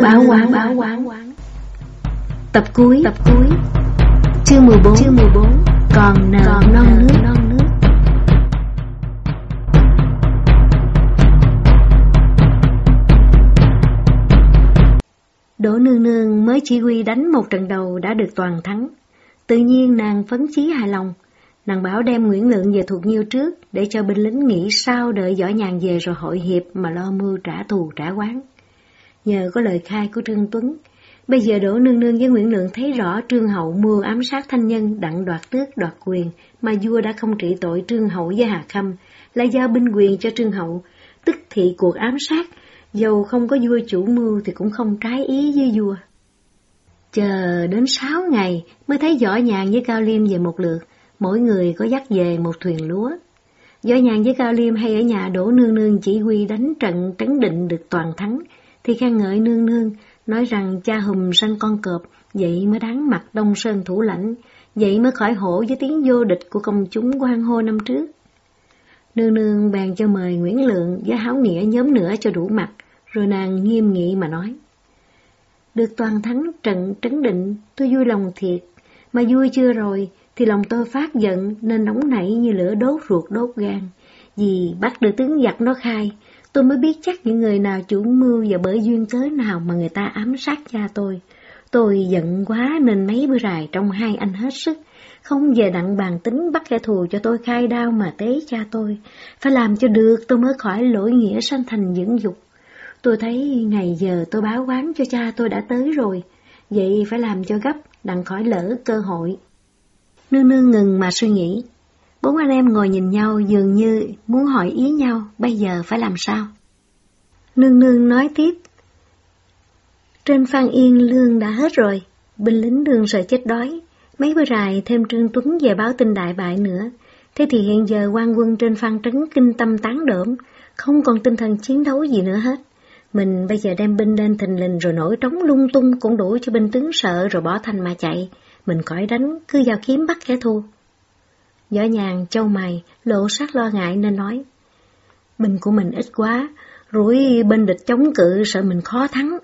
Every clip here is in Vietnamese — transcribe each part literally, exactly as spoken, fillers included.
báo quán. báo quán. Tập cuối, tập cuối. Chương mười bốn, chương mười bốn. Còn nợ non, non nước, non nước. Đỗ Nương Nương mới chỉ huy đánh một trận đầu đã được toàn thắng. Tự nhiên nàng phấn chí hài lòng. Nàng bảo đem Nguyễn Lượng về Thuộc Nhiêu trước, để cho binh lính nghỉ sau đợi Võ Nhàn về rồi hội hiệp mà lo mưu trả thù trả oán. Nhờ có lời khai của Trương Tuấn, bây giờ Đỗ Nương Nương với Nguyễn Lượng thấy rõ Trương Hậu mưu ám sát thanh nhân, đặng đoạt tước đoạt quyền, mà vua đã không trị tội Trương Hậu với Hà Khâm, lại giao binh quyền cho Trương Hậu, tức thị cuộc ám sát, dầu không có vua chủ mưu thì cũng không trái ý với vua. Chờ đến sáu ngày mới thấy Võ Nhàn với Cao Liêm về một lượt, mỗi người có dắt về một thuyền lúa. Võ Nhàn với Cao Liêm hay ở nhà Đỗ Nương Nương chỉ huy đánh trận Trấn Định được toàn thắng, thì khen ngợi Nương Nương, nói rằng cha hùm sanh con cọp, vậy mới đáng mặt Đông Sơn thủ lãnh, vậy mới khỏi hổ với tiếng vô địch của công chúng hoan hô năm trước. Nương Nương bèn cho mời Nguyễn Lượng với Háo Nghĩa nhóm nữa cho đủ mặt, rồi nàng nghiêm nghị mà nói: được toàn thắng trận Trấn Định, tôi vui lòng thiệt, mà vui chưa rồi thì lòng tôi phát giận nên nóng nảy như lửa đốt ruột đốt gan. Vì bắt được tướng giặc nó khai, tôi mới biết chắc những người nào chủ mưu và bởi duyên cớ nào mà người ta ám sát cha tôi. Tôi giận quá nên mấy bữa rày trong hai anh hết sức, không về đặng bàn tính bắt kẻ thù cho tôi khai đao mà tế cha tôi. Phải làm cho được tôi mới khỏi lỗi nghĩa sanh thành dưỡng dục. Tôi thấy ngày giờ tôi báo oán cho cha tôi đã tới rồi, vậy phải làm cho gấp, đặng khỏi lỡ cơ hội. Nương Nương ngừng mà suy nghĩ. Bốn anh em ngồi nhìn nhau dường như muốn hỏi ý nhau bây giờ phải làm sao. Nương Nương nói tiếp: trên Phan Yên lương đã hết rồi, binh lính đương sợ chết đói. Mấy bữa rày thêm Trương Tuấn về báo tin đại bại nữa. Thế thì hiện giờ quan quân trên Phan Trấn kinh tâm tán đỡm, không còn tinh thần chiến đấu gì nữa hết. Mình bây giờ đem binh lên thình lình rồi nổi trống lung tung cũng đủ cho binh tướng sợ rồi bỏ thành mà chạy. Mình khỏi đánh, cứ vào kiếm bắt kẻ thù. Võ Nhàn chau mày, lộ sắc lo ngại nên nói: binh của mình ít quá, rủi bên địch chống cự sợ mình khó thắng.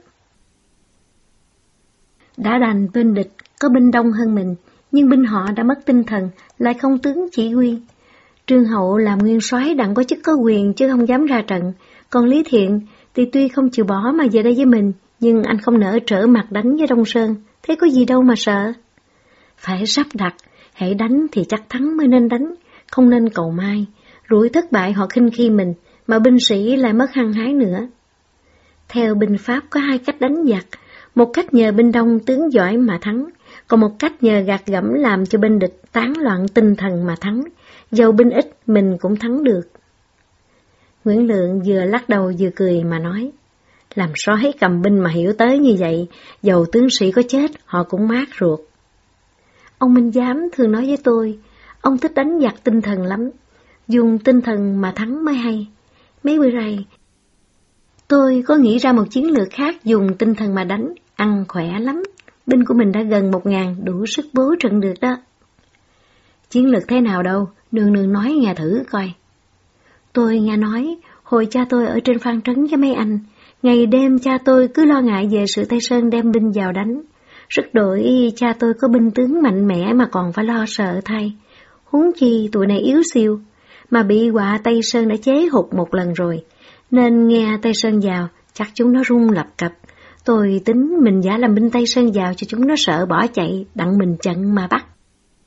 Đã đành bên địch có binh đông hơn mình, nhưng binh họ đã mất tinh thần, lại không tướng chỉ huy. Trương Hậu làm nguyên soái đặng có chức có quyền chứ không dám ra trận, còn Lý Thiện thì tuy không chịu bỏ mà về đây với mình, nhưng anh không nỡ trở mặt đánh với Đông Sơn, thế có gì đâu mà sợ. Phải sắp đặt, hãy đánh thì chắc thắng mới nên đánh, không nên cầu mai, rủi thất bại họ khinh khi mình, mà binh sĩ lại mất hăng hái nữa. Theo binh pháp có hai cách đánh giặc, một cách nhờ binh đông tướng giỏi mà thắng, còn một cách nhờ gạt gẫm làm cho binh địch tán loạn tinh thần mà thắng, dầu binh ít mình cũng thắng được. Nguyễn Lượng vừa lắc đầu vừa cười mà nói: làm sói cầm binh mà hiểu tới như vậy, dầu tướng sĩ có chết họ cũng mát ruột. Ông Minh Giám thường nói với tôi, ông thích đánh giặc tinh thần lắm, dùng tinh thần mà thắng mới hay. Mấy bữa rày, tôi có nghĩ ra một chiến lược khác dùng tinh thần mà đánh, ăn khỏe lắm. Binh của mình đã gần một ngàn, đủ sức bố trận được đó. Chiến lược thế nào đâu, Nương Nương nói nghe thử coi. Tôi nghe nói, hồi cha tôi ở trên Phan Trấn với mấy anh, ngày đêm cha tôi cứ lo ngại về sự Tây Sơn đem binh vào đánh. Rất đổi cha tôi có binh tướng mạnh mẽ mà còn phải lo sợ thay. Huống chi tụi này yếu siêu, mà bị họa Tây Sơn đã chế hụt một lần rồi, nên nghe Tây Sơn vào, chắc chúng nó run lập cập. Tôi tính mình giả làm binh Tây Sơn vào cho chúng nó sợ bỏ chạy, đặng mình chặn mà bắt.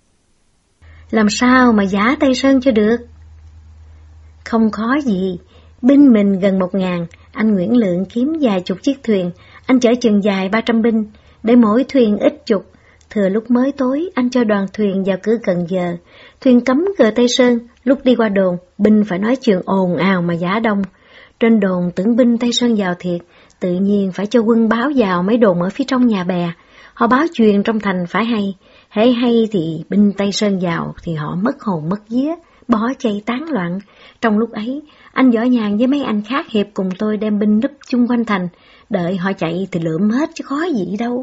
Làm sao mà giả Tây Sơn cho được? Không khó gì, binh mình gần một ngàn, anh Nguyễn Lượng kiếm vài chục chiếc thuyền, anh chở chừng dài ba trăm binh, để mỗi thuyền ít chục. Thừa lúc mới tối, anh cho đoàn thuyền vào cửa Cần Giờ, thuyền cấm cờ Tây Sơn, lúc đi qua đồn, binh phải nói chuyện ồn ào mà giả đông. Trên đồn tưởng binh Tây Sơn vào thiệt, tự nhiên phải cho quân báo vào mấy đồn ở phía trong nhà bè. Họ báo truyền trong thành phải hay, hễ hay thì binh Tây Sơn vào thì họ mất hồn mất vía, bỏ chạy tán loạn. Trong lúc ấy, anh Võ Nhàn với mấy anh khác hiệp cùng tôi đem binh núp chung quanh thành, đợi họ chạy thì lượm hết chứ khó gì đâu.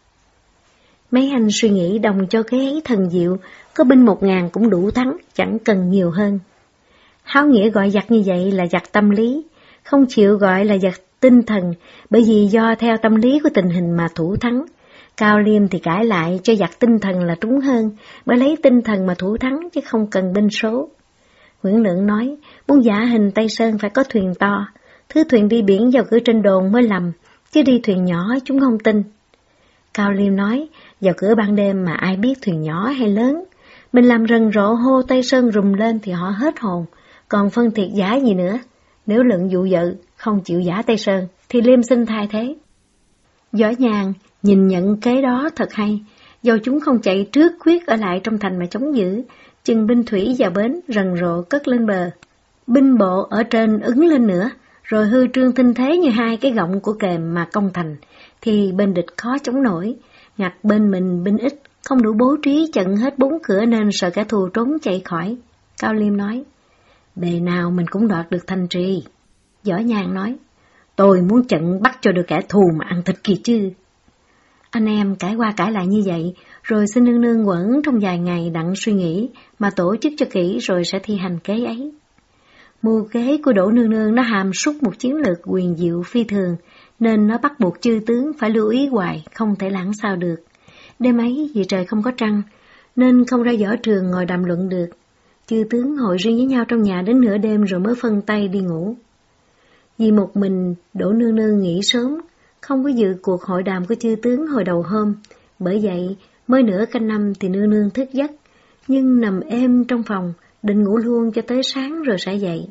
Mấy anh suy nghĩ đồng cho cái ấy thần diệu, có binh một ngàn cũng đủ thắng, chẳng cần nhiều hơn. Háo Nghĩa gọi giặc như vậy là giặc tâm lý, không chịu gọi là giặc tinh thần, bởi vì do theo tâm lý của tình hình mà thủ thắng. Cao Liêm thì cãi lại cho giặc tinh thần là trúng hơn, bởi lấy tinh thần mà thủ thắng chứ không cần binh số. Nguyễn Lượng nói, muốn giả hình Tây Sơn phải có thuyền to, thứ thuyền đi biển vào cửa trên đồn mới lầm, chứ đi thuyền nhỏ chúng không tin. Cao Liêm nói, vào cửa ban đêm mà ai biết thuyền nhỏ hay lớn, mình làm rần rộ hô Tây Sơn rùm lên thì họ hết hồn, còn phân thiệt giả gì nữa. Nếu Lượng dụ vợ không chịu giả Tây Sơn thì Liêm xin thay thế. Võ Nhàn nhìn nhận kế đó thật hay, dầu chúng không chạy trước quyết ở lại trong thành mà chống giữ, chừng binh thủy vào bến rần rộ cất lên bờ, binh bộ ở trên ứng lên nữa, rồi hư trương tinh thế như hai cái gọng của kềm mà công thành, thì bên địch khó chống nổi. Ngặt bên mình binh ít, không đủ bố trí chặn hết bốn cửa nên sợ kẻ thù trốn chạy khỏi. Cao Liêm nói, bề nào mình cũng đoạt được Thanh Trì. Võ Nhàn nói, tôi muốn chặn bắt cho được kẻ thù mà ăn thịt kìa chứ. Anh em cãi qua cãi lại như vậy, rồi xin nương nương quẩn trong vài ngày đặng suy nghĩ, mà tổ chức cho kỹ rồi sẽ thi hành kế ấy. Mưu kế của Đỗ nương nương nó hàm súc một chiến lược quyền diệu phi thường, nên nó bắt buộc chư tướng phải lưu ý hoài, không thể lãng sao được. Đêm ấy vì trời không có trăng, nên không ra võ trường ngồi đàm luận được. Chư tướng hội riêng với nhau trong nhà đến nửa đêm rồi mới phân tay đi ngủ. Vì một mình Đỗ nương nương nghỉ sớm, không có dự cuộc hội đàm của chư tướng hồi đầu hôm, bởi vậy mới nửa canh năm thì nương nương thức giấc, nhưng nằm êm trong phòng, định ngủ luôn cho tới sáng rồi sẽ dậy.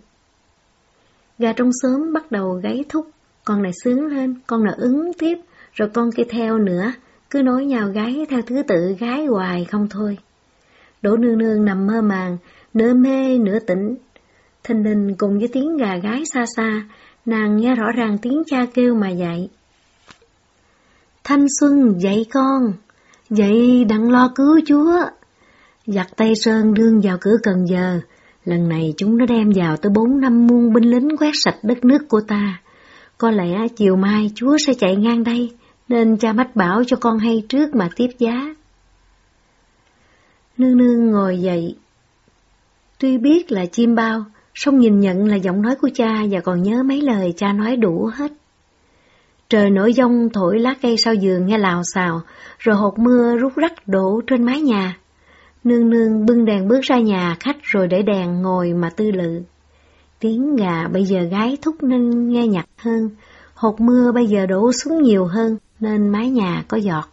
Gà trong xóm bắt đầu gáy thúc, con này sướng lên, con nào ứng tiếp, rồi con kia theo nữa, cứ nối nhau gáy theo thứ tự gái hoài không thôi. Đỗ nương nương nằm mơ màng, nửa mê nửa tỉnh. Thình lình cùng với tiếng gà gái xa xa, nàng nghe rõ ràng tiếng cha kêu mà dậy. Thanh Xuân dậy con, dậy đặng lo cứu chúa. Giặc Tây Sơn đương vào cửa Cần Giờ, lần này chúng nó đem vào tới bốn năm muôn binh lính quét sạch đất nước của ta. Có lẽ chiều mai chúa sẽ chạy ngang đây, nên cha mách bảo cho con hay trước mà tiếp giá. Nương nương ngồi dậy. Tuy biết là chim bao, song nhìn nhận là giọng nói của cha và còn nhớ mấy lời cha nói đủ hết. Trời nổi giông thổi lá cây sau giường nghe lào xào, rồi hột mưa rút rắc đổ trên mái nhà. Nương nương bưng đèn bước ra nhà khách rồi để đèn ngồi mà tư lự. Tiếng gà bây giờ gái thúc nên nghe nhặt hơn, hột mưa bây giờ đổ xuống nhiều hơn nên mái nhà có giọt.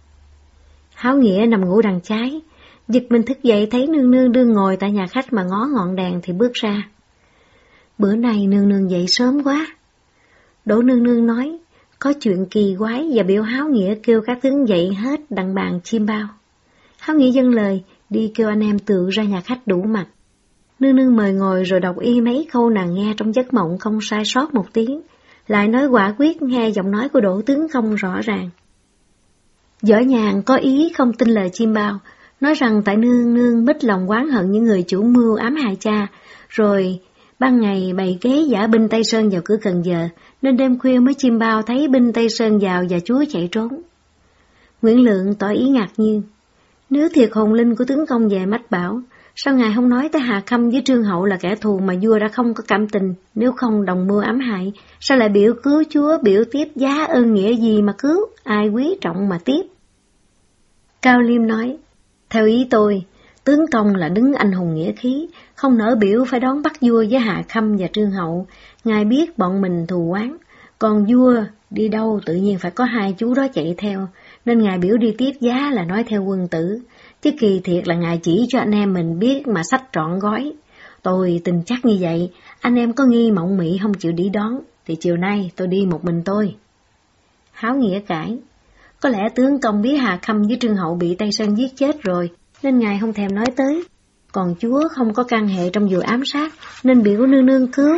Háo Nghĩa nằm ngủ đằng trái, giật mình thức dậy thấy nương nương đương ngồi tại nhà khách mà ngó ngọn đèn thì bước ra. Bữa nay nương nương dậy sớm quá. Đỗ nương nương nói, có chuyện kỳ quái và biểu Háo Nghĩa kêu các tướng dậy hết đặng bàn chim bao. Háo Nghĩa dâng lời, đi kêu anh em tự ra nhà khách đủ mặt. Nương nương mời ngồi rồi đọc y mấy câu nàng nghe trong giấc mộng không sai sót một tiếng, lại nói quả quyết nghe giọng nói của Đỗ tướng không rõ ràng. Võ Nhàn có ý không tin lời chim bao, nói rằng tại nương nương mít lòng oán hận những người chủ mưu ám hại cha, rồi ban ngày bày kế giả binh Tây Sơn vào cửa Cần Giờ, nên đêm khuya mới chim bao thấy binh Tây Sơn vào và chúa chạy trốn. Nguyễn Lượng tỏ ý ngạc nhiên, nếu thiệt hồn linh của tướng công về mách bảo, sao ngài không nói tới Hà Khâm với Trương Hậu là kẻ thù mà vua đã không có cảm tình, nếu không đồng mưu ám hại, sao lại biểu cứu chúa, biểu tiếp giá ơn nghĩa gì mà cứu, ai quý trọng mà tiếp. Cao Liêm nói, theo ý tôi, tướng công là đứng anh hùng nghĩa khí, không nỡ biểu phải đón bắt vua với Hà Khâm và Trương Hậu, ngài biết bọn mình thù oán, còn vua đi đâu tự nhiên phải có hai chú đó chạy theo, nên ngài biểu đi tiếp giá là nói theo quân tử, chứ kỳ thiệt là ngài chỉ cho anh em mình biết mà sách trọn gói. Tôi tin chắc như vậy, anh em có nghi mộng mị không chịu đi đón, thì chiều nay tôi đi một mình tôi. Háo Nghĩa cãi, có lẽ tướng công biết Hà Khâm với Trương Hậu bị Tây Sơn giết chết rồi, nên ngài không thèm nói tới. Còn chúa không có can hệ trong vụ ám sát, nên biểu nương nương cứu.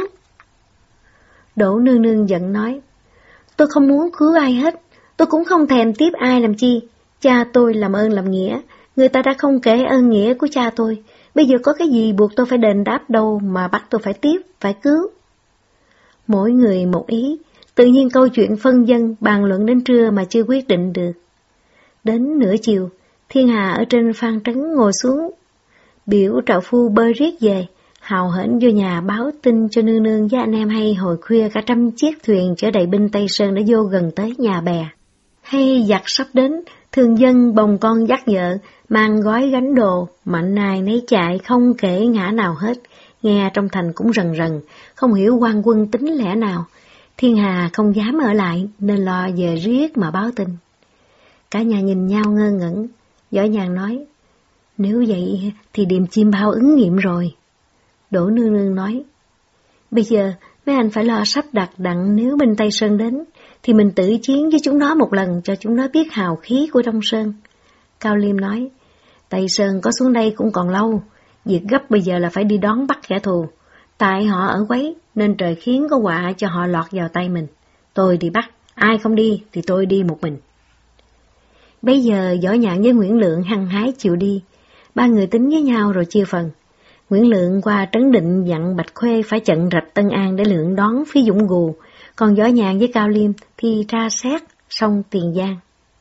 Đỗ nương nương giận nói, tôi không muốn cứu ai hết, tôi cũng không thèm tiếp ai làm chi. Cha tôi làm ơn làm nghĩa, người ta đã không kể ơn nghĩa của cha tôi, bây giờ có cái gì buộc tôi phải đền đáp đâu mà bắt tôi phải tiếp, phải cứu. Mỗi người một ý, tự nhiên câu chuyện phân dân bàn luận đến trưa mà chưa quyết định được. Đến nửa chiều, Thiên Hà ở trên Phan Trấn ngồi xuống, biểu trạo phu bơi riết về, hào hển vô nhà báo tin cho nương nương với anh em hay hồi khuya cả trăm chiếc thuyền chở đầy binh Tây Sơn đã vô gần tới nhà bè. Hay giặc sắp đến, thường dân bồng con dắt vợ, mang gói gánh đồ, mạnh ai nấy chạy không kể ngã nào hết, nghe trong thành cũng rần rần, không hiểu quan quân tính lẽ nào. Thiên Hà không dám ở lại nên lo về riết mà báo tin. Cả nhà nhìn nhau ngơ ngẩn, Võ Nhàn nói, nếu vậy thì điềm chim bao ứng nghiệm rồi. Đỗ Nương Nương nói, bây giờ mấy anh phải lo sắp đặt đặng nếu binh Tây Sơn đến, thì mình tự chiến với chúng nó một lần cho chúng nó biết hào khí của Đông Sơn. Cao Liêm nói, Tây Sơn có xuống đây cũng còn lâu, việc gấp bây giờ là phải đi đón bắt kẻ thù. Tại họ ở quấy nên trời khiến có họa cho họ lọt vào tay mình. Tôi đi bắt, ai không đi thì tôi đi một mình. Bây giờ Võ Nhạn với Nguyễn Lượng hăng hái chịu đi, ba người tính với nhau rồi chia phần. Nguyễn Lượng qua Trấn Định dặn Bạch Khuê phải chặn rạch Tân An để Lượng đón phía Dũng Gù, còn Võ Nhạn với Cao Liêm thì ra xét sông Tiền Giang.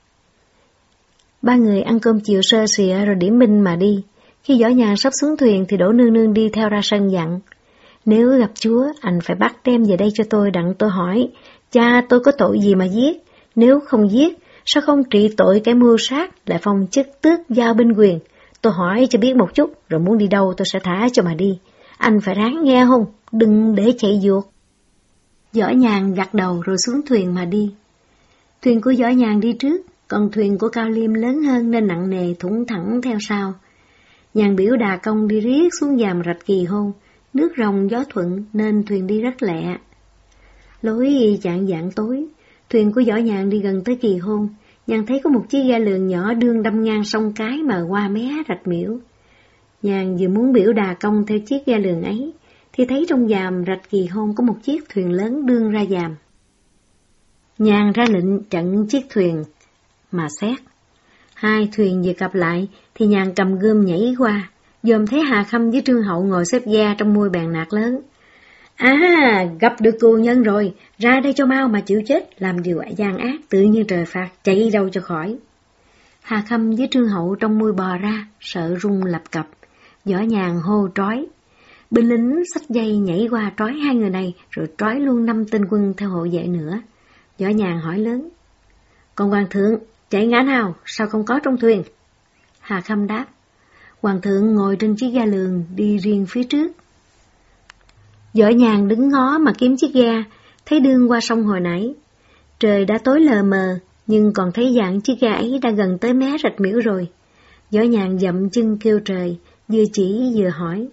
Ba người ăn cơm chiều sơ xịa rồi điểm binh mà đi. Khi Võ Nhạn sắp xuống thuyền thì Đỗ Nương Nương đi theo ra sân dặn, nếu gặp chúa, anh phải bắt đem về đây cho tôi đặng tôi hỏi, cha tôi có tội gì mà giết? Nếu không giết, sao không trị tội kẻ mưu sát, lại phong chức tước giao binh quyền? Tôi hỏi cho biết một chút, rồi muốn đi đâu tôi sẽ thả cho mà đi. Anh phải ráng nghe không? Đừng để chạy vuột. Võ Nhàn gật đầu rồi xuống thuyền mà đi. Thuyền của Võ Nhàn đi trước, còn thuyền của Cao Liêm lớn hơn nên nặng nề thủng thẳng theo sau. Nhàn biểu đà công đi riết xuống dàm rạch Kỳ Hôn, nước rồng gió thuận nên thuyền đi rất lẹ. Lối chạng vạng tối, thuyền của Võ Nhàn đi gần tới Kỳ Hôn, Nhàn thấy có một chiếc ghe lường nhỏ đương đâm ngang sông Cái mà qua mé rạch Miễu. Nhàn vừa muốn biểu đà công theo chiếc ghe lường ấy, thì thấy trong dàm rạch Kỳ Hôn có một chiếc thuyền lớn đương ra dàm. Nhàn ra lệnh chặn chiếc thuyền mà xét. Hai thuyền vừa cặp lại thì Nhàn cầm gươm nhảy qua, dòm thấy Hà Khâm với Trương Hậu ngồi xếp ga trong mui bàn nạt lớn. À, gặp được cừu nhân rồi, ra đây cho mau mà chịu chết, làm điều gian ác tự nhiên trời phạt, chạy đâu cho khỏi. Hà Khâm với Trương Hậu trong mui bò ra, sợ rung lập cập. Võ Nhàn hô trói. Binh lính xách dây nhảy qua trói hai người này, rồi trói luôn năm tên quân theo hộ vệ nữa. Võ Nhàn hỏi lớn, còn hoàng thượng, chạy ngã nào, sao không có trong thuyền? Hà Khâm đáp, hoàng thượng ngồi trên chiếc ghe lường đi riêng phía trước. Võ Nhàn đứng ngó mà kiếm chiếc ghe, thấy đương qua sông hồi nãy. Trời đã tối lờ mờ, nhưng còn thấy dạng chiếc ghe ấy đã gần tới mé rạch Miễu rồi. Võ Nhàn dậm chân kêu trời, vừa chỉ vừa hỏi.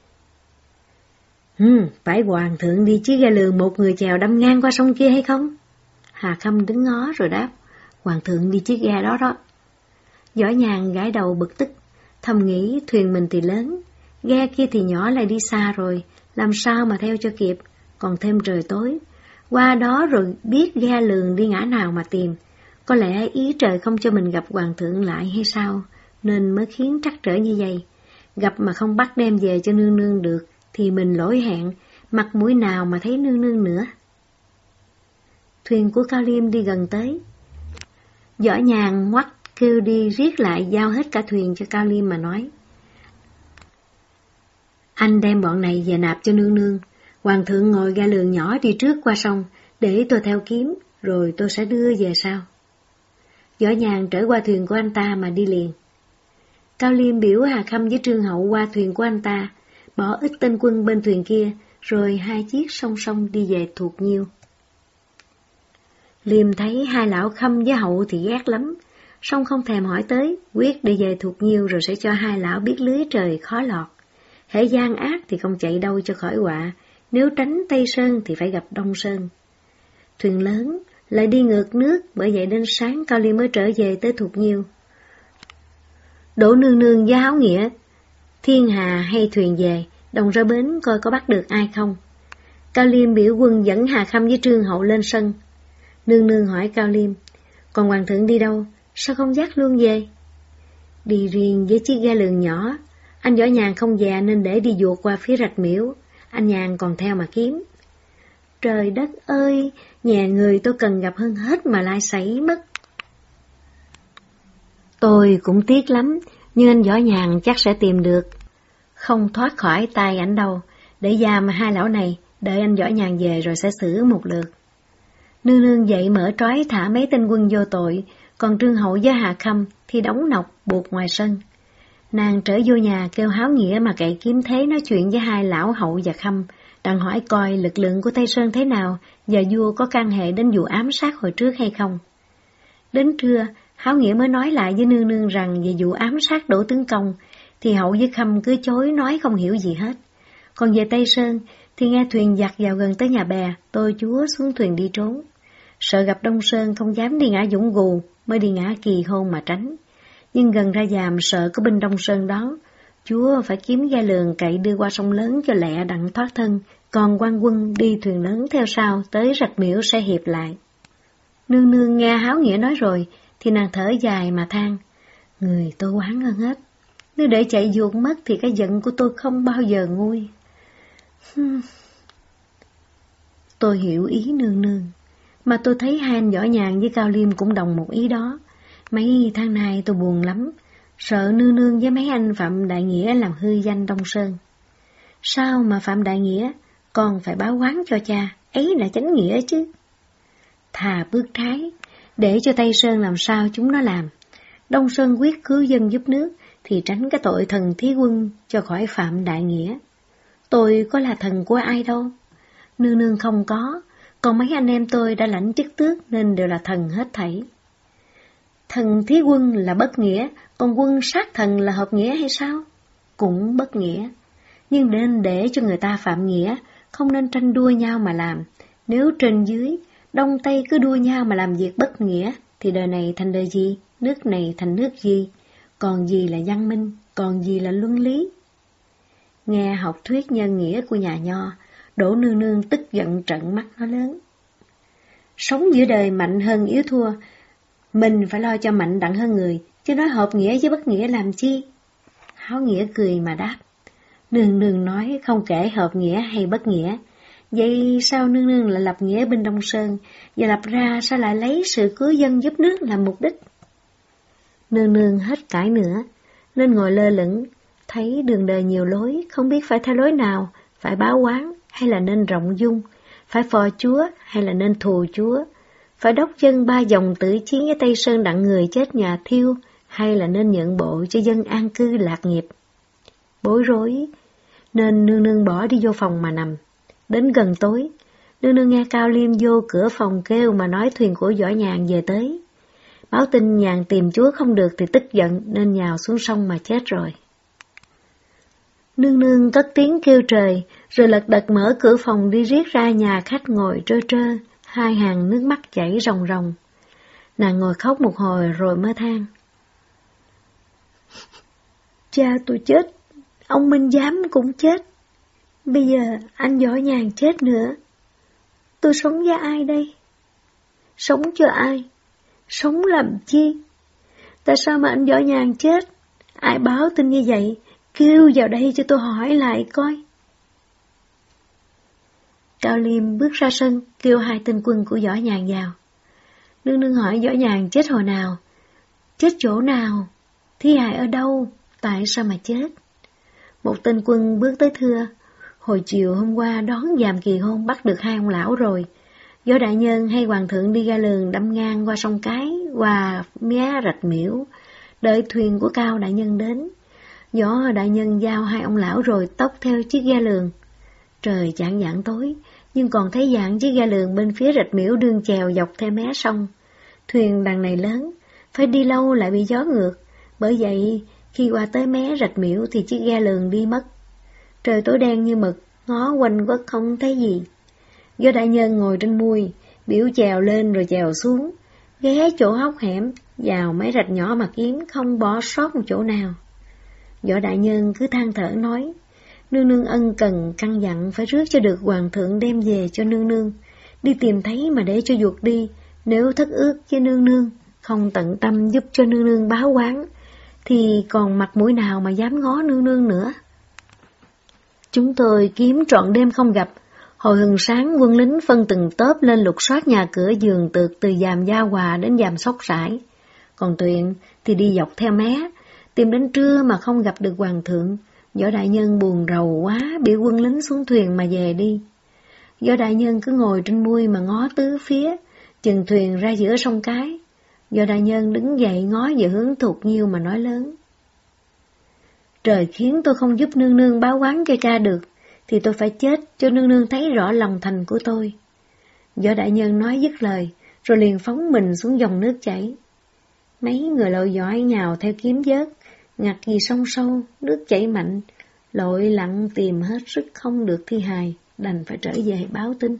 Hừm, phải hoàng thượng đi chiếc ghe lường một người chèo đâm ngang qua sông kia hay không? Hà Khâm đứng ngó rồi đáp, hoàng thượng đi chiếc ghe đó đó. Võ Nhàn gãi đầu bực tức, thầm nghĩ thuyền mình thì lớn, ghe kia thì nhỏ lại đi xa rồi, làm sao mà theo cho kịp, còn thêm trời tối. Qua đó rồi biết ghe lường đi ngã nào mà tìm, có lẽ ý trời không cho mình gặp hoàng thượng lại hay sao, nên mới khiến trắc trở như vậy. Gặp mà không bắt đem về cho nương nương được, thì mình lỗi hẹn, mặt mũi nào mà thấy nương nương nữa. Thuyền của Cao Liêm đi gần tới. Võ Nhàn ngoắt kêu đi riết lại giao hết cả thuyền cho Cao Liêm mà nói. Anh đem bọn này về nạp cho nương nương, hoàng thượng ngồi ghe lường nhỏ đi trước qua sông, để tôi theo kiếm, rồi tôi sẽ đưa về sau. Võ Nhàn trở qua thuyền của anh ta mà đi liền. Cao Liêm biểu Hà Khâm với Trương Hậu qua thuyền của anh ta, bỏ ít tên quân bên thuyền kia, rồi hai chiếc song song đi về Thuộc Nhiêu. Liêm thấy hai lão Khâm với Hậu thì ghét lắm, song không thèm hỏi tới, quyết đi về Thuộc Nhiêu rồi sẽ cho hai lão biết lưới trời khó lọt. Hễ gian ác thì không chạy đâu cho khỏi họa, nếu tránh Tây Sơn thì phải gặp Đông Sơn. Thuyền lớn lại đi ngược nước, bởi vậy đến sáng Cao Liêm mới trở về tới Thuộc Nhiêu. Đỗ Nương Nương với Háo Nghĩa, Thiên Hà hay thuyền về, đồng ra bến coi có bắt được ai không. Cao Liêm biểu quân dẫn Hà Khâm với Trương Hậu lên sân. Nương Nương hỏi Cao Liêm, còn hoàng thượng đi đâu, sao không dắt luôn về? Đi riêng với chiếc ghe lường nhỏ, anh Võ Nhàn không về nên để đi vụt qua phía rạch Miễu, anh Nhàn còn theo mà kiếm. Trời đất ơi, nhà người tôi cần gặp hơn hết mà lại xảy mất. Tôi cũng tiếc lắm, nhưng anh Võ Nhàn chắc sẽ tìm được. không thoát khỏi tay ảnh đâu, để giam hai lão này, đợi anh Võ Nhàn về rồi sẽ xử một lượt. Nương nương dậy mở trói thả mấy tên quân vô tội, còn Trương Hậu với Hà Khâm thì đóng nọc buộc ngoài sân. Nàng trở vô nhà kêu Háo Nghĩa mà cậy kiếm thế nói chuyện với hai lão Hậu và Khâm, đặng hỏi coi lực lượng của Tây Sơn thế nào và vua có can hệ đến vụ ám sát hồi trước hay không. Đến trưa, Háo Nghĩa mới nói lại với nương nương rằng về vụ ám sát Đỗ Tướng Công, thì Hậu với Khâm cứ chối nói không hiểu gì hết. Còn về Tây Sơn thì nghe thuyền giặc vào gần tới nhà bè, tôi chúa xuống thuyền đi trốn. Sợ gặp Đông Sơn không dám đi ngã Dũng Gù, mới đi ngã Kỳ Hôn mà tránh. Nhưng gần ra giàm sợ có binh Đông Sơn đón, chúa phải kiếm ghe lường cậy đưa qua sông lớn cho lẹ đặng thoát thân, còn quan quân đi thuyền lớn theo sau tới Rạch Miễu sẽ hiệp lại. Nương nương nghe Háo Nghĩa nói rồi, thì nàng thở dài mà than, người tôi oán hơn hết, nếu để chạy vuột mất thì cái giận của tôi không bao giờ nguôi. Hmm. Tôi hiểu ý nương nương, mà tôi thấy hai anh Võ Nhàn với Cao Liêm cũng đồng một ý đó. Mấy tháng nay tôi buồn lắm, sợ nương nương với mấy anh Phạm Đại Nghĩa làm hư danh Đông Sơn. Sao mà Phạm Đại Nghĩa còn phải báo oán cho cha, ấy là chánh nghĩa chứ. Thà bước trái, để cho Tây Sơn làm sao chúng nó làm. Đông Sơn quyết cứu dân giúp nước, thì tránh cái tội thần thí quân cho khỏi Phạm Đại Nghĩa. Tôi có là thần của ai đâu, nương nương không có, còn mấy anh em tôi đã lãnh chức tước nên đều là thần hết thảy. Thần thí quân là bất nghĩa, còn quân sát thần là hợp nghĩa hay sao? Cũng bất nghĩa, nhưng nên để cho người ta phạm nghĩa, không nên tranh đua nhau mà làm. Nếu trên dưới, Đông Tây cứ đua nhau mà làm việc bất nghĩa, thì đời này thành đời gì, nước này thành nước gì, còn gì là văn minh, còn gì là luân lý. Nghe học thuyết nhân nghĩa của nhà Nho, Đỗ nương nương tức giận trợn mắt nó lớn. Sống giữa đời mạnh hơn yếu thua, mình phải lo cho mạnh đặng hơn người, chứ nói hợp nghĩa với bất nghĩa làm chi? Háo Nghĩa cười mà đáp, nương nương nói không kể hợp nghĩa hay bất nghĩa, vậy sao nương nương lại lập nghĩa binh Đông Sơn, và lập ra sao lại lấy sự cứu dân giúp nước làm mục đích? Nương nương hết cãi nữa, nên ngồi lơ lửng, thấy đường đời nhiều lối, không biết phải theo lối nào, phải báo oán hay là nên rộng dung, phải phò chúa hay là nên thù chúa, phải đốc dân ba dòng tử chiến với Tây Sơn đặng người chết nhà thiêu, hay là nên nhượng bộ cho dân an cư lạc nghiệp. Bối rối, nên nương nương bỏ đi vô phòng mà nằm. Đến gần tối, nương nương nghe Cao Liêm vô cửa phòng kêu mà nói thuyền của Võ Nhàn về tới. Báo tin Nhàn tìm chúa không được thì tức giận nên nhào xuống sông mà chết rồi. Nương nương cất tiếng kêu trời, rồi lật đật mở cửa phòng đi riết ra nhà khách ngồi trơ trơ, hai hàng nước mắt chảy ròng ròng. Nàng ngồi khóc một hồi rồi mới than. Cha tôi chết, ông Minh Giám cũng chết, bây giờ anh Võ Nhàn chết nữa. Tôi sống với ai đây? Sống cho ai? Sống làm chi? Tại sao mà anh Võ Nhàn chết? Ai báo tin như vậy? Kêu vào đây cho tôi hỏi lại coi. Cao Liêm bước ra sân, kêu hai tên quân của Võ Nhàn vào. Nương nương hỏi Võ Nhàn chết hồi nào? Chết chỗ nào? Thi hài ở đâu? Tại sao mà chết? Một tên quân bước tới thưa. Hồi chiều hôm qua đón giàm Kỳ Hôn bắt được hai ông lão rồi. Võ đại nhân hay hoàng thượng đi ra lường đâm ngang qua sông Cái, qua mé Rạch Miễu, đợi thuyền của Cao đại nhân đến. Võ đại nhân giao hai ông lão rồi tốc theo chiếc ghe lường. Trời chạng vạng tối, nhưng còn thấy dạng chiếc ghe lường bên phía Rạch Miễu đương chèo dọc theo mé sông. Thuyền đằng này lớn, phải đi lâu lại bị gió ngược, bởi vậy khi qua tới mé Rạch Miễu thì chiếc ghe lường đi mất. Trời tối đen như mực, ngó quanh quất không thấy gì. Võ đại nhân ngồi trên mui, biểu chèo lên rồi chèo xuống, ghé chỗ hốc hẻm, vào mấy rạch nhỏ mà kiếm, không bỏ sót một chỗ nào. Võ đại nhân cứ than thở nói, nương nương ân cần căn dặn phải rước cho được hoàng thượng đem về cho nương nương, đi tìm thấy mà để cho ruột đi, nếu thất ước với nương nương, không tận tâm giúp cho nương nương báo oán, thì còn mặt mũi nào mà dám ngó nương nương nữa. Chúng tôi kiếm trọn đêm không gặp, hồi hừng sáng quân lính phân từng tốp lên lục soát nhà cửa giường tược từ giàm Gia Hòa đến giàm Sóc Rải, còn Tuyền thì đi dọc theo mé, tìm đến trưa mà không gặp được hoàng thượng, Võ đại nhân buồn rầu quá, biểu quân lính xuống thuyền mà về đi. Võ đại nhân cứ ngồi trên mui mà ngó tứ phía, chừng thuyền ra giữa sông cái. Võ đại nhân đứng dậy ngó về hướng Thục Nhiêu mà nói lớn: Trời khiến tôi không giúp nương nương báo oán cho cha được, thì tôi phải chết cho nương nương thấy rõ lòng thành của tôi. Võ đại nhân nói dứt lời, rồi liền phóng mình xuống dòng nước chảy. Mấy người lội giỏi nhào theo kiếm vớt, ngặt vì sông sâu, nước chảy mạnh, lội lặn tìm hết sức không được thi hài, đành phải trở về báo tin.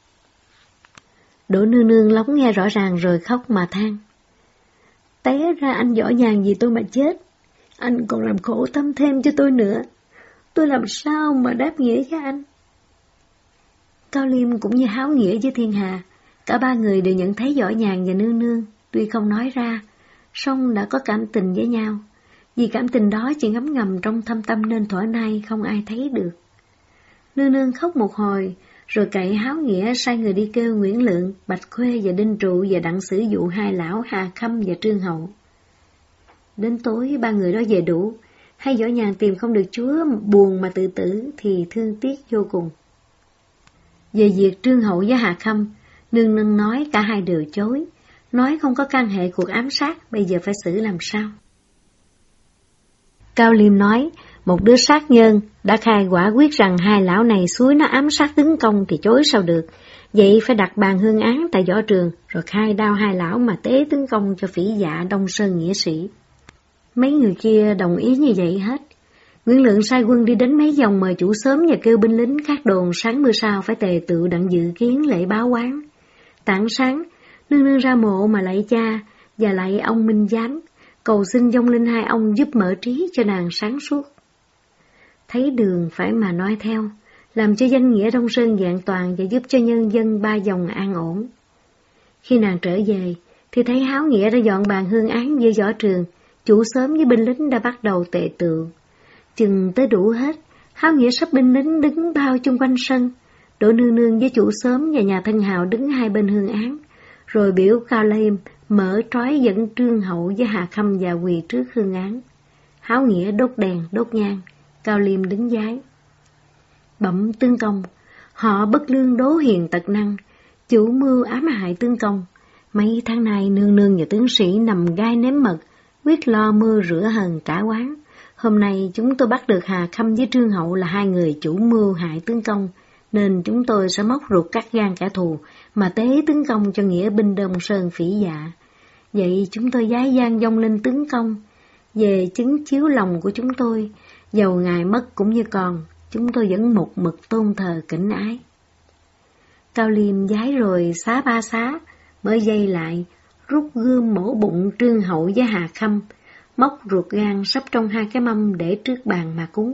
Đỗ nương nương lóng nghe rõ ràng rồi khóc mà than: Té ra anh võ vàng vì tôi mà chết, anh còn làm khổ tâm thêm cho tôi nữa, tôi làm sao mà đáp nghĩa với anh? Cao Liêm cũng như háo nghĩa với thiên hạ, cả ba người đều nhận thấy Võ Nhàn và nương nương, tuy không nói ra, song đã có cảm tình với nhau. Vì cảm tình đó chỉ ngấm ngầm trong thâm tâm nên thuở nay không ai thấy được. Nương nương khóc một hồi, rồi cậy háo nghĩa sai người đi kêu Nguyễn Lượng, Bạch Khuê và Đinh Trụ và đặng sử dụ hai lão Hà Khâm và Trương Hậu. Đến tối ba người đó về đủ, hay Võ Nhàn tìm không được chúa buồn mà tự tử thì thương tiếc vô cùng. Về việc Trương Hậu với Hà Khâm, nương nương nói cả hai đều chối, nói không có can hệ cuộc ám sát, bây giờ phải xử làm sao? Cao Liêm nói, một đứa sát nhân đã khai quả quyết rằng hai lão này xúi nó ám sát tướng công thì chối sao được, vậy phải đặt bàn hương án tại võ trường, rồi khai đao hai lão mà tế tướng công cho phỉ dạ Đông Sơn nghĩa sĩ. Mấy người kia đồng ý như vậy hết. Nguyễn Lượng sai quân đi đến mấy vòng mời chủ xóm và kêu binh lính các đồn sáng mưa sau phải tề tự đặng dự kiến lễ báo oán. Tảng sáng, nương nương ra mộ mà lạy cha và lạy ông Minh Giám, cầu xin vong linh hai ông giúp mở trí cho nàng sáng suốt. Thấy đường phải mà nói theo, làm cho danh nghĩa Đông Sơn vẹn toàn và giúp cho nhân dân ba dòng an ổn. Khi nàng trở về, thì thấy Háo Nghĩa đã dọn bàn hương án với võ trường, chủ xóm với binh lính đã bắt đầu tề tựu. Chừng tới đủ hết, Háo Nghĩa sắp binh lính đứng bao chung quanh sân, Đỗ nương nương với chủ xóm và nhà thân hào đứng hai bên hương án, rồi biểu Cao Liêm mở trói dẫn Trương Hậu với Hà Khâm và quỳ trước hương án. Háo Nghĩa đốt đèn, đốt nhang, Cao Liêm đứng vái. Bẩm tướng công, họ bất lương đố hiền tật năng, chủ mưu ám hại tướng công. Mấy tháng nay nương nương và tướng sĩ nằm gai nếm mật, quyết lo mưa rửa hờn cả quán. Hôm nay chúng tôi bắt được Hà Khâm với Trương Hậu là hai người chủ mưu hại tướng công, nên chúng tôi sẽ móc ruột cắt gan kẻ thù, mà tế tướng công cho nghĩa binh Đông Sơn phỉ dạ. Vậy chúng tôi vái gian vong linh tướng công, về chứng chiếu lòng của chúng tôi, dầu ngài mất cũng như còn, chúng tôi vẫn một mực tôn thờ kính ái. Cao Liêm vái rồi xá ba xá, mới dây lại, rút gươm mổ bụng Trương Hậu với Hà Khâm, móc ruột gan sắp trong hai cái mâm để trước bàn mà cúng.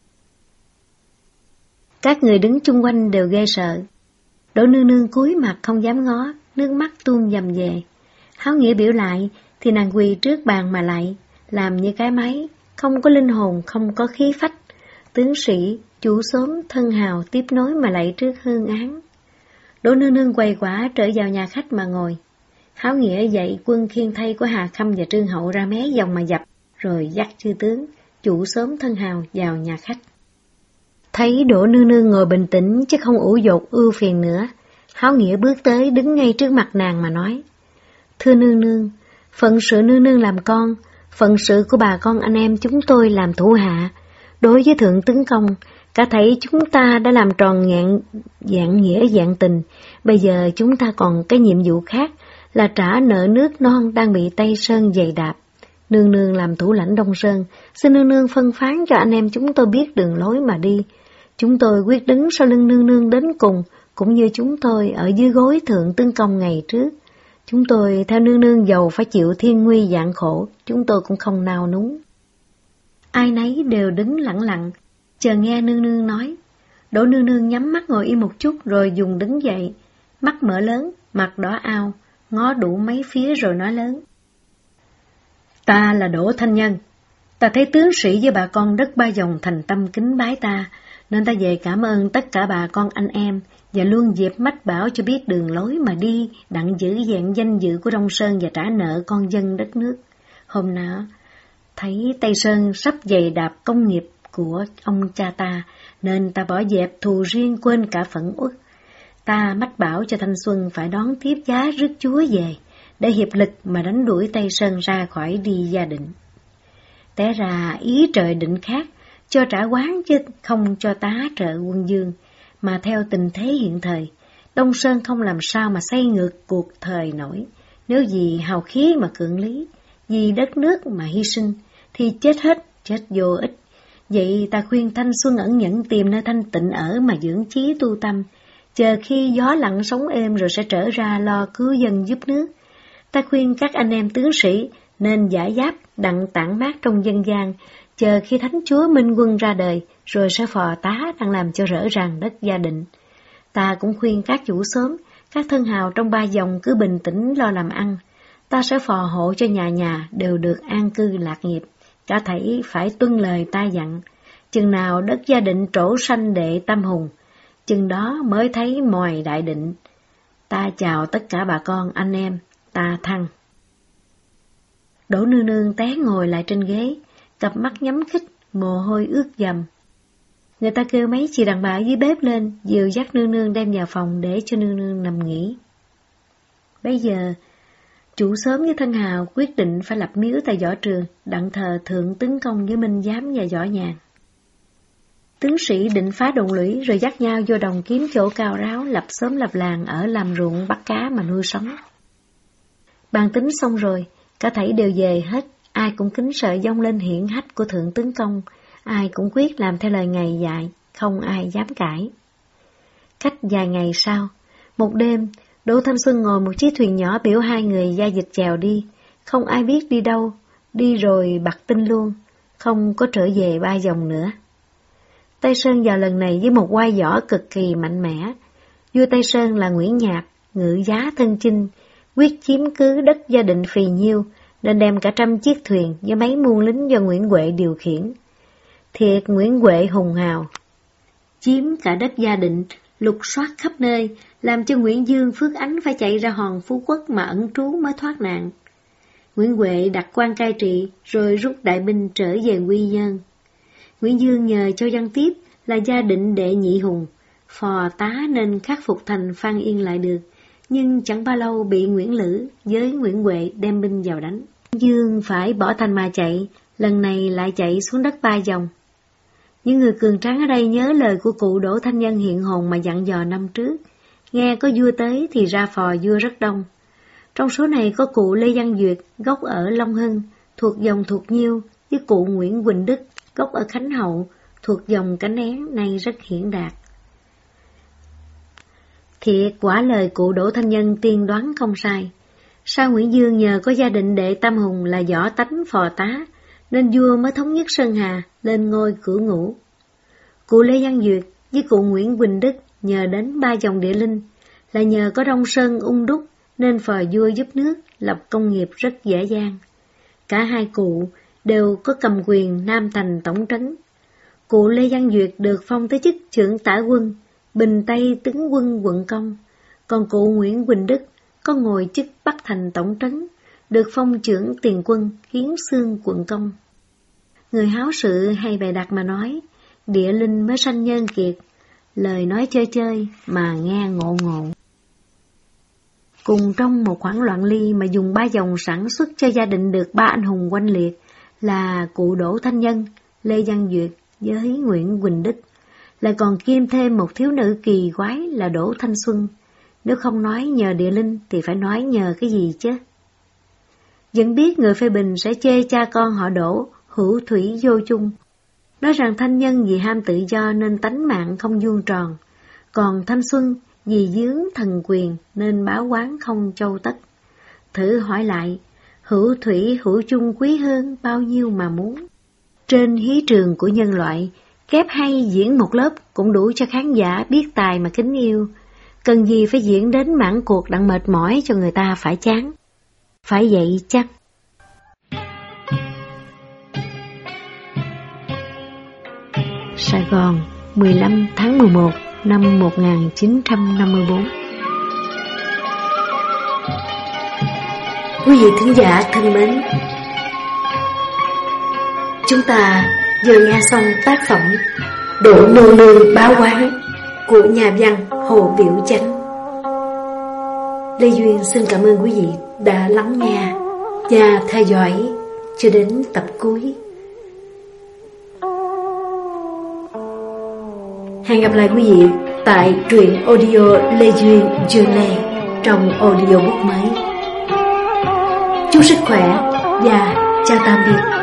Các người đứng chung quanh đều ghê sợ. Đỗ nương nương cúi mặt không dám ngó, nước mắt tuôn dầm về. Háo Nghĩa biểu lại, thì nàng quỳ trước bàn mà lạy, làm như cái máy, không có linh hồn, không có khí phách. Tướng sĩ, chủ xóm, thân hào tiếp nối mà lạy trước hương án. Đỗ nương nương quầy quả trở vào nhà khách mà ngồi. Háo Nghĩa dạy quân khiên thay của Hà Khâm và Trương Hậu ra mé dòng mà dập, rồi dắt chư tướng, chủ xóm thân hào vào nhà khách. Thấy Đỗ nương nương ngồi bình tĩnh chứ không ủ dột ưu phiền nữa, Háo Nghĩa bước tới đứng ngay trước mặt nàng mà nói: Thưa nương nương, phận sự nương nương làm con, phận sự của bà con anh em chúng tôi làm thủ hạ. Đối với thượng tướng công, cả thảy chúng ta đã làm tròn ngạn dạng nghĩa dạng tình, bây giờ chúng ta còn cái nhiệm vụ khác là trả nợ nước non đang bị Tây Sơn dày đạp. Nương nương làm thủ lãnh Đông Sơn, xin nương nương phân phán cho anh em chúng tôi biết đường lối mà đi. Chúng tôi quyết đứng sau lưng nương nương đến cùng, cũng như chúng tôi ở dưới gối thượng tướng công ngày trước. Chúng tôi theo nương nương dầu phải chịu thiên nguy vạn khổ, chúng tôi cũng không nao núng. Ai nấy đều đứng lặng lặng, chờ nghe nương nương nói. Đỗ nương nương nhắm mắt ngồi im một chút rồi dùng đứng dậy, mắt mở lớn, mặt đỏ ao, ngó đủ mấy phía rồi nói lớn. Ta là Đỗ Thanh Nhân, ta thấy tướng sĩ với bà con đất Ba Dòng thành tâm kính bái ta, nên ta về cảm ơn tất cả bà con anh em và luôn dịp mách bảo cho biết đường lối mà đi, đặng giữ vẹn danh dự của Đông Sơn và trả nợ con dân đất nước. Hôm nọ thấy Tây Sơn sắp dày đạp công nghiệp của ông cha ta, nên ta bỏ dẹp thù riêng quên cả phẫn uất. Ta mách bảo cho Thanh Xuân phải đón tiếp giá rước chúa về, để hiệp lực mà đánh đuổi Tây Sơn ra khỏi đi Gia Định. Té ra ý trời định khác, cho trả quán chứ không cho tá trợ quân Dương, mà theo tình thế hiện thời, Đông Sơn không làm sao mà xây ngược cuộc thời nổi. Nếu vì hào khí mà cưỡng lý, vì đất nước mà hy sinh, thì chết hết, chết vô ích. Vậy ta khuyên Thanh Xuân ẩn nhẫn tìm nơi thanh tịnh ở mà dưỡng chí tu tâm, chờ khi gió lặng sóng êm rồi sẽ trở ra lo cứu dân giúp nước. Ta khuyên các anh em tướng sĩ nên giải giáp đặng tản mát trong dân gian, chờ khi Thánh Chúa Minh Quân ra đời, rồi sẽ phò tá đang làm cho rỡ ràng đất Gia Định. Ta cũng khuyên các chủ xóm, các thân hào trong ba dòng cứ bình tĩnh lo làm ăn. Ta sẽ phò hộ cho nhà nhà đều được an cư lạc nghiệp, cả thảy phải tuân lời ta dặn. Chừng nào đất Gia Định trổ sanh đệ Tam Hùng, chừng đó mới thấy mòi đại định. Ta chào tất cả bà con anh em, ta Thăng. Đỗ Nương Nương té ngồi lại trên ghế, cặp mắt nhắm khít, mồ hôi ướt dầm. Người ta kêu mấy chị đàn bà dưới bếp lên, dìu dắt Nương Nương đem vào phòng để cho Nương Nương nằm nghỉ. Bây giờ, chủ xóm với thân hào quyết định phải lập miếu tại võ trường, đặng thờ thượng tướng công với Minh Giám và Võ Nhàn. Tướng sĩ định phá đồn lũy rồi dắt nhau vô đồng kiếm chỗ cao ráo, lập xóm lập làng ở làm ruộng bắt cá mà nuôi sống. Bàn tính xong rồi, cả thảy đều về hết, ai cũng kính sợ dâng lên hiển hách của thượng tướng công, ai cũng quyết làm theo lời Ngài dạy, không ai dám cãi. Cách vài ngày sau, một đêm, Đỗ Thanh Xuân ngồi một chiếc thuyền nhỏ biểu hai người gia dịch chèo đi, không ai biết đi đâu, đi rồi bặt tinh luôn, không có trở về ba dòng nữa. Tây Sơn vào lần này với một oai võ cực kỳ mạnh mẽ. Vua Tây Sơn là Nguyễn Nhạc, ngự giá thân chinh, quyết chiếm cứ đất Gia Định phì nhiêu, nên đem cả trăm chiếc thuyền với mấy muôn lính do Nguyễn Huệ điều khiển. Thiệt Nguyễn Huệ hùng hào, chiếm cả đất Gia Định, lục soát khắp nơi, làm cho Nguyễn Dương Phước Ánh phải chạy ra hòn Phú Quốc mà ẩn trú mới thoát nạn. Nguyễn Huệ đặt quan cai trị, rồi rút đại binh trở về Quy Nhơn. Nguyễn Dương nhờ Châu Văn Tiếp là Gia Định đệ nhị hùng, phò tá nên khắc phục thành Phan Yên lại được, nhưng chẳng bao lâu bị Nguyễn Lữ với Nguyễn Huệ đem binh vào đánh. Dương phải bỏ thành mà chạy, lần này lại chạy xuống đất Ba Dòng. Những người cường tráng ở đây nhớ lời của cụ Đỗ Thanh Nhân hiện hồn mà dặn dò năm trước, nghe có vua tới thì ra phò vua rất đông. Trong số này có cụ Lê Văn Duyệt, gốc ở Long Hưng, thuộc dòng Thuộc Nhiêu, với cụ Nguyễn Quỳnh Đức, gốc ở Khánh Hậu, thuộc dòng Cánh Én, nay rất hiển đạt. Thiệt quả lời cụ Đỗ Thanh Nhân tiên đoán không sai. Sao Nguyễn Dương nhờ có gia đình đệ Tam Hùng là võ tánh phò tá, nên vua mới thống nhất Sơn Hà, lên ngôi cửu ngũ. Cụ Lê Văn Duyệt với cụ Nguyễn Quỳnh Đức nhờ đến ba dòng địa linh, là nhờ có Đông Sơn ung đúc, nên phò vua giúp nước, lập công nghiệp rất dễ dàng. Cả hai cụ đều có cầm quyền Nam Thành tổng trấn. Cụ Lê Văn Duyệt được phong tới chức trưởng tả quân, Bình Tây tướng quân quận công, còn cụ Nguyễn Quỳnh Đức có ngồi chức Bắc Thành tổng trấn, được phong trưởng tiền quân Kiến Xương quận công. Người háo sự hay bày đặt mà nói, địa linh mới sanh nhân kiệt, lời nói chơi chơi mà nghe ngộ ngộ. Cùng trong một khoảng loạn ly mà dùng ba dòng sản xuất cho gia đình được ba anh hùng oanh liệt là cụ Đỗ Thanh Nhân, Lê Văn Duyệt với Nguyễn Quỳnh Đức, lại còn kiêm thêm một thiếu nữ kỳ quái là Đỗ Thanh Xuân. Nếu không nói nhờ địa linh thì phải nói nhờ cái gì chứ? Vẫn biết người phê bình sẽ chê cha con họ Đỗ hữu thủy vô chung, nói rằng Thanh Nhân vì ham tự do nên tánh mạng không vuông tròn, còn Thanh Xuân vì dướng thần quyền nên báo quán không châu tất. Thử hỏi lại, hữu thủy hữu chung quý hơn bao nhiêu mà muốn. Trên hí trường của nhân loại, kép hay diễn một lớp cũng đủ cho khán giả biết tài mà kính yêu. Cần gì phải diễn đến mãn cuộc đặng mệt mỏi cho người ta phải chán. Phải vậy chắc. Sài Gòn, mười lăm tháng mười một năm một nghìn chín trăm năm mươi tư. Quý vị thính giả thân mến, chúng ta vừa nghe xong tác phẩm Độ nô nương báo quán của nhà văn Hồ Biểu Chánh. Lê Duyên xin cảm ơn quý vị đã lắng nghe và theo dõi cho đến tập cuối. Hẹn gặp lại quý vị tại truyện audio Lê Duyên Journey trong audiobook mới. Chúc sức khỏe và chào tạm biệt.